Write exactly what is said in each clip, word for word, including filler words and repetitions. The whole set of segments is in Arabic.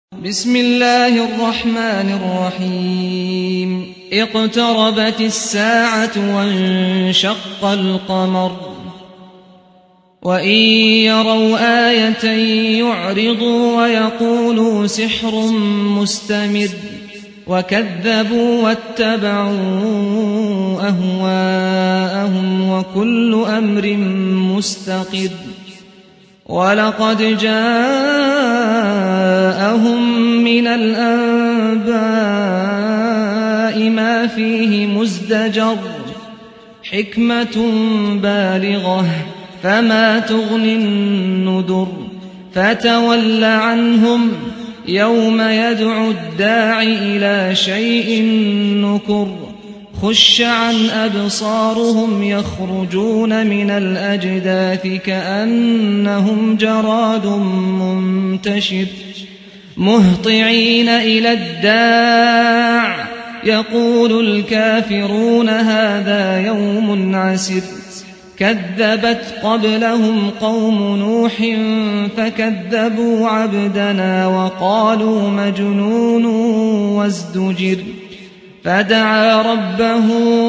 بسم الله الرحمن الرحيم اقتربت الساعة وانشق القمر وإن يروا آية يعرضوا ويقولوا سحر مستمر وكذبوا واتبعوا أهواءهم وكل أمر مستقر ولقد جاءهم من الأنباء ما فيه مزدجر حكمة بالغة فما تغني النذر فتول عنهم يوم يدعو الداع إلى شيء نكر خش عن أبصارهم يخرجون من الأجداث كأنهم جراد منتشر مهطعين إلى الداع يقول الكافرون هذا يوم عسر كذبت قبلهم قوم نوح فكذبوا عبدنا وقالوا مجنون وازدجر فدعا ربه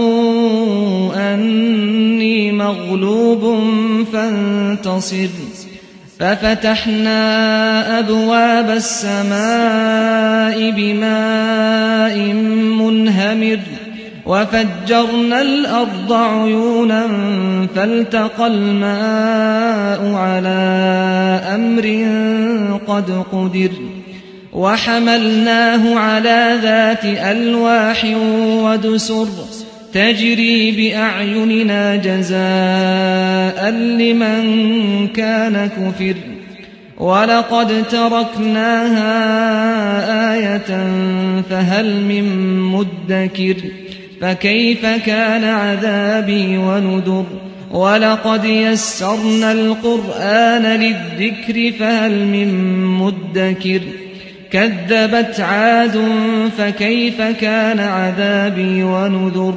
أني مغلوب فانتصر ففتحنا أبواب السماء بماء منهمر وفجرنا الأرض عيونا فالتقى الماء على أمر قد قدر وحملناه على ذات ألواح ودسر تجري بأعيننا جزاء لمن كان كفر ولقد تركناها آية فهل من مدكر فكيف كان عذابي ونذر ولقد يسرنا القرآن للذكر فهل من مدكر كذبت عاد فكيف كان عذابي ونذر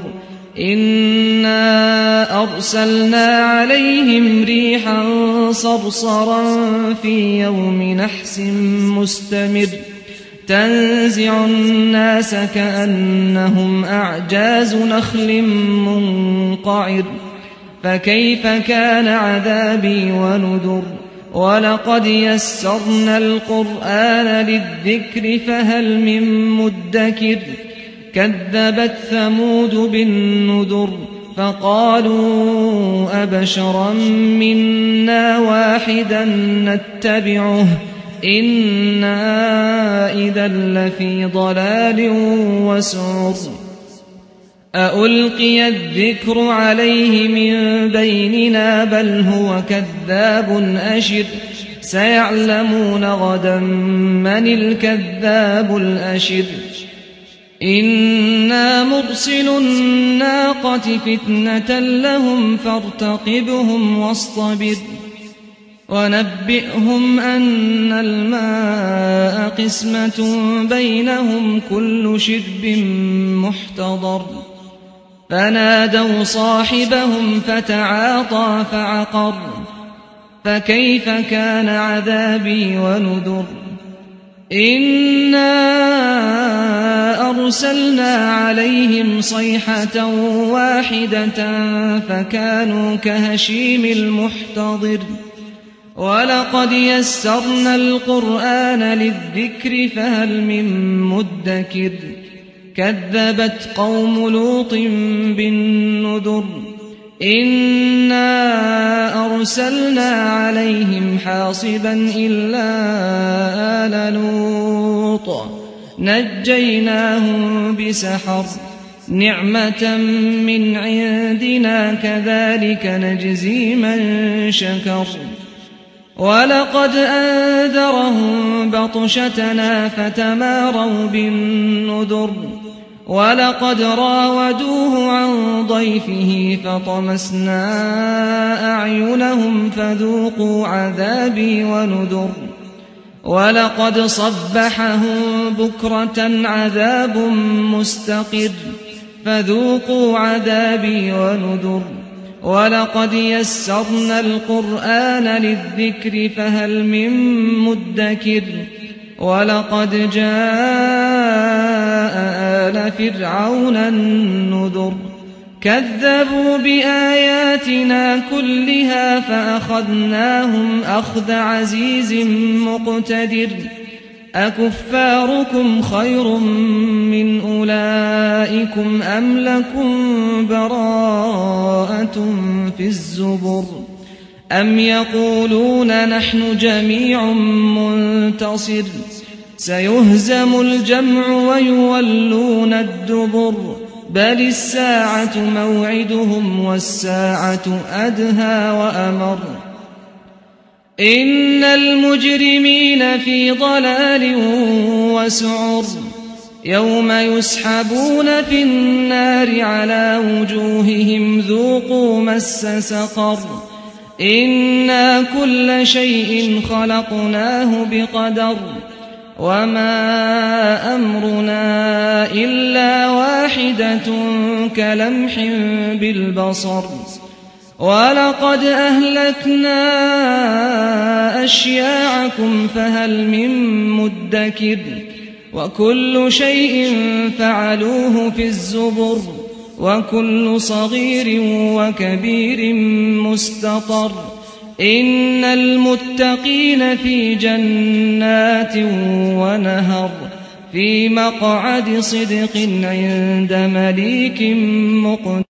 إنا أرسلنا عليهم ريحا صرصرا في يوم نحس مستمر تنزع الناس كأنهم أعجاز نخل منقعر فكيف كان عذابي ونذر ولقد يسرنا القرآن للذكر فهل من مدكر كذبت ثمود بالنذر فقالوا أبشرا منا واحدا نتبعه إنا إذا لفي ضلال وسعر أألقي الذكر عليه من بيننا بل هو كذاب أشر سيعلمون غدا من الكذاب الأشر إنا مرسل الناقة فتنة لهم فارتقبهم واصطبر ونبئهم أن الماء قسمة بينهم كل شرب محتضر فنادوا صاحبهم فتعاطى فعقر فكيف كان عذابي ونذر إنا أرسلنا عليهم صيحة واحدة فكانوا كهشيم المحتضر ولقد يسرنا القرآن للذكر فهل من مدكر كذبت قوم لوط بالنذر إنا أرسلنا عليهم حاصبا إلا آل لوط نجيناهم بسحر نعمة من عندنا كذلك نجزي من شكر ولقد أنذرهم بطشتنا فتماروا بالنذر ولقد راودوه عن ضيفه فطمسنا أعينهم فذوقوا عذابي ونذر ولقد صبحهم بكرة عذاب مستقر فذوقوا عذابي ونذر ولقد يسرنا القرآن للذكر فهل من مدكر ولقد جاء آل فرعون النذر كذبوا بآياتنا كلها فأخذناهم أخذ عزيز مقتدر أكفاركم خير من أولئكم أم لكم براءة في الزبر أم يقولون نحن جميع منتصر سيهزم الجمع ويولون الدبر بل الساعة موعدهم والساعة أدهى وأمر إن المجرمين في ضلال وسعر يوم يسحبون في النار على وجوههم ذوقوا مس سقر إنا كل شيء خلقناه بقدر وما أمرنا إلا واحدة كلمح بالبصر ولقد أهلكنا أشياعكم فهل من مدكر وكل شيء فعلوه في الزبر وكل صغير وكبير مستطر إن المتقين في جنات ونهر في مقعد صدق عند مليك مقتدر.